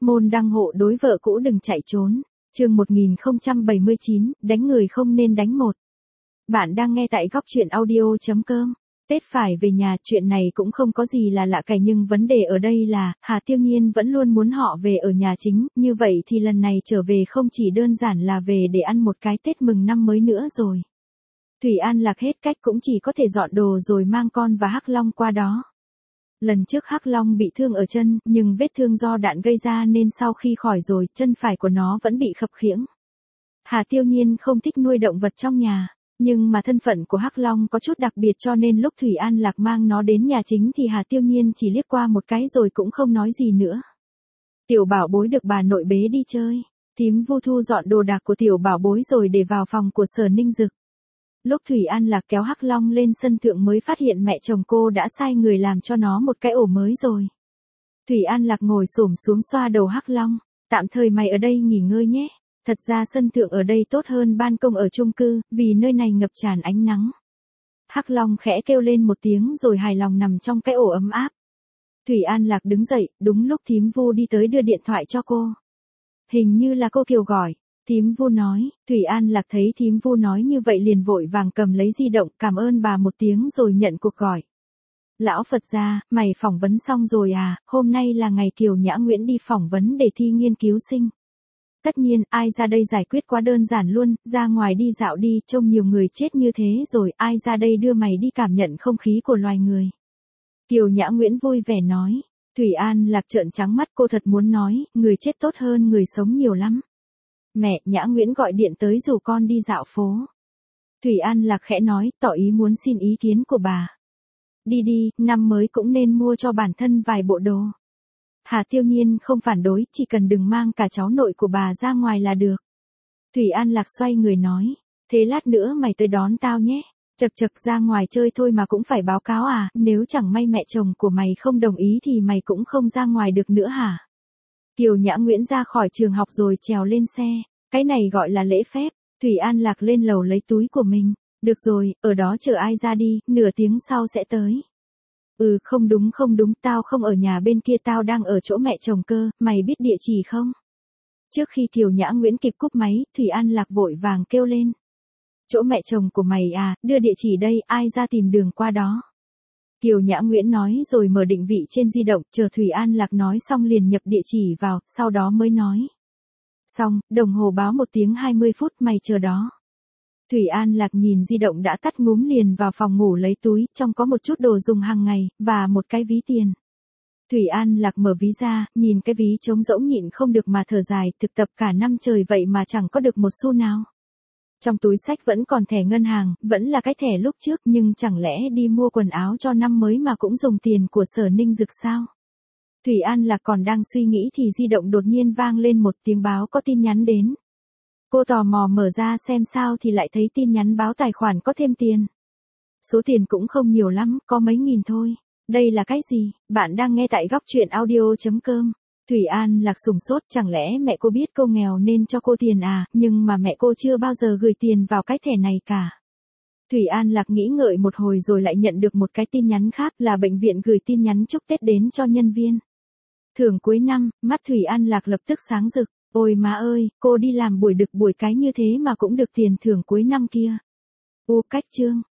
Môn đăng hộ đối vợ cũ đừng chạy trốn. Chương 1079, đánh người không nên đánh một. Bạn đang nghe tại góc truyện audio.com. Tết phải về nhà, chuyện này cũng không có gì là lạ cày, nhưng vấn đề ở đây là, Hà Tiêu Nhiên vẫn luôn muốn họ về ở nhà chính, như vậy thì lần này trở về không chỉ đơn giản là về để ăn một cái Tết mừng năm mới nữa rồi. Thủy An Lạc hết cách cũng chỉ có thể dọn đồ rồi mang con và Hắc Long qua đó. Lần trước Hắc Long bị thương ở chân, nhưng vết thương do đạn gây ra nên sau khi khỏi rồi, chân phải của nó vẫn bị khập khiễng. Hà Tiêu Nhiên không thích nuôi động vật trong nhà, nhưng mà thân phận của Hắc Long có chút đặc biệt cho nên lúc Thủy An Lạc mang nó đến nhà chính thì Hà Tiêu Nhiên chỉ liếc qua một cái rồi cũng không nói gì nữa. Tiểu Bảo Bối được bà nội bế đi chơi, Thím Vu thu dọn đồ đạc của Tiểu Bảo Bối rồi để vào phòng của Sở Ninh Dực. Lúc Thủy An Lạc kéo Hắc Long lên sân thượng mới phát hiện mẹ chồng cô đã sai người làm cho nó một cái ổ mới rồi. Thủy An Lạc ngồi xổm xuống xoa đầu Hắc Long, tạm thời mày ở đây nghỉ ngơi nhé. Thật ra sân thượng ở đây tốt hơn ban công ở chung cư, vì nơi này ngập tràn ánh nắng. Hắc Long khẽ kêu lên một tiếng rồi hài lòng nằm trong cái ổ ấm áp. Thủy An Lạc đứng dậy, đúng lúc Thím Vu đi tới đưa điện thoại cho cô. Hình như là cô Kiều gọi. Thím Vu nói. Thủy An Lạc thấy Thím Vu nói như vậy liền vội vàng cầm lấy di động, cảm ơn bà một tiếng rồi nhận cuộc gọi. Lão Phật gia, mày phỏng vấn xong rồi à? Hôm nay là ngày Kiều Nhã Nguyễn đi phỏng vấn để thi nghiên cứu sinh. Tất nhiên, ai ra đây giải quyết quá đơn giản luôn, ra ngoài đi dạo đi, trông nhiều người chết như thế rồi, ai ra đây đưa mày đi cảm nhận không khí của loài người. Kiều Nhã Nguyễn vui vẻ nói. Thủy An Lạc trợn trắng mắt, cô thật muốn nói, người chết tốt hơn người sống nhiều lắm. Mẹ, Nhã Nguyễn gọi điện tới rủ con đi dạo phố. Thủy An Lạc khẽ nói, tỏ ý muốn xin ý kiến của bà. Đi đi, năm mới cũng nên mua cho bản thân vài bộ đồ. Hà Tiêu Nhiên không phản đối, chỉ cần đừng mang cả cháu nội của bà ra ngoài là được. Thủy An Lạc xoay người nói, thế lát nữa mày tới đón tao nhé. Chật chật, ra ngoài chơi thôi mà cũng phải báo cáo à, nếu chẳng may mẹ chồng của mày không đồng ý thì mày cũng không ra ngoài được nữa hả? Kiều Nhã Nguyễn ra khỏi trường học rồi trèo lên xe, cái này gọi là lễ phép. Thủy An Lạc lên lầu lấy túi của mình, được rồi, ở đó chờ ai ra đi, nửa tiếng sau sẽ tới. Không đúng, tao không ở nhà bên kia, tao đang ở chỗ mẹ chồng cơ, mày biết địa chỉ không? Trước khi Kiều Nhã Nguyễn kịp cúp máy, Thủy An Lạc vội vàng kêu lên. Chỗ mẹ chồng của mày à, đưa địa chỉ đây, ai ra tìm đường qua đó. Kiều Nhã Nguyễn nói rồi mở định vị trên di động, chờ Thủy An Lạc nói xong liền nhập địa chỉ vào, sau đó mới nói. Xong, đồng hồ báo 1 tiếng 20 phút, mày chờ đó. Thủy An Lạc nhìn di động đã tắt ngúm liền vào phòng ngủ lấy túi, trong có một chút đồ dùng hàng ngày, và một cái ví tiền. Thủy An Lạc mở ví ra, nhìn cái ví trống rỗng nhịn không được mà thở dài, thực tập cả năm trời vậy mà chẳng có được một xu nào. Trong túi sách vẫn còn thẻ ngân hàng, vẫn là cái thẻ lúc trước, nhưng chẳng lẽ đi mua quần áo cho năm mới mà cũng dùng tiền của Sở Ninh Dực sao? Thủy An Lạc còn đang suy nghĩ thì di động đột nhiên vang lên một tiếng báo có tin nhắn đến. Cô tò mò mở ra xem sao thì lại thấy tin nhắn báo tài khoản có thêm tiền. Số tiền cũng không nhiều lắm, có mấy nghìn thôi. Đây là cái gì? Bạn đang nghe tại góc truyện audio.com. Thủy An Lạc sửng sốt, chẳng lẽ mẹ cô biết cô nghèo nên cho cô tiền à, nhưng mà mẹ cô chưa bao giờ gửi tiền vào cái thẻ này cả. Thủy An Lạc nghĩ ngợi một hồi rồi lại nhận được một cái tin nhắn khác, là bệnh viện gửi tin nhắn chúc Tết đến cho nhân viên. Thưởng cuối năm, mắt Thủy An Lạc lập tức sáng rực. Ôi má ơi, cô đi làm buổi đực buổi cái như thế mà cũng được tiền thưởng cuối năm kia. Cách chương.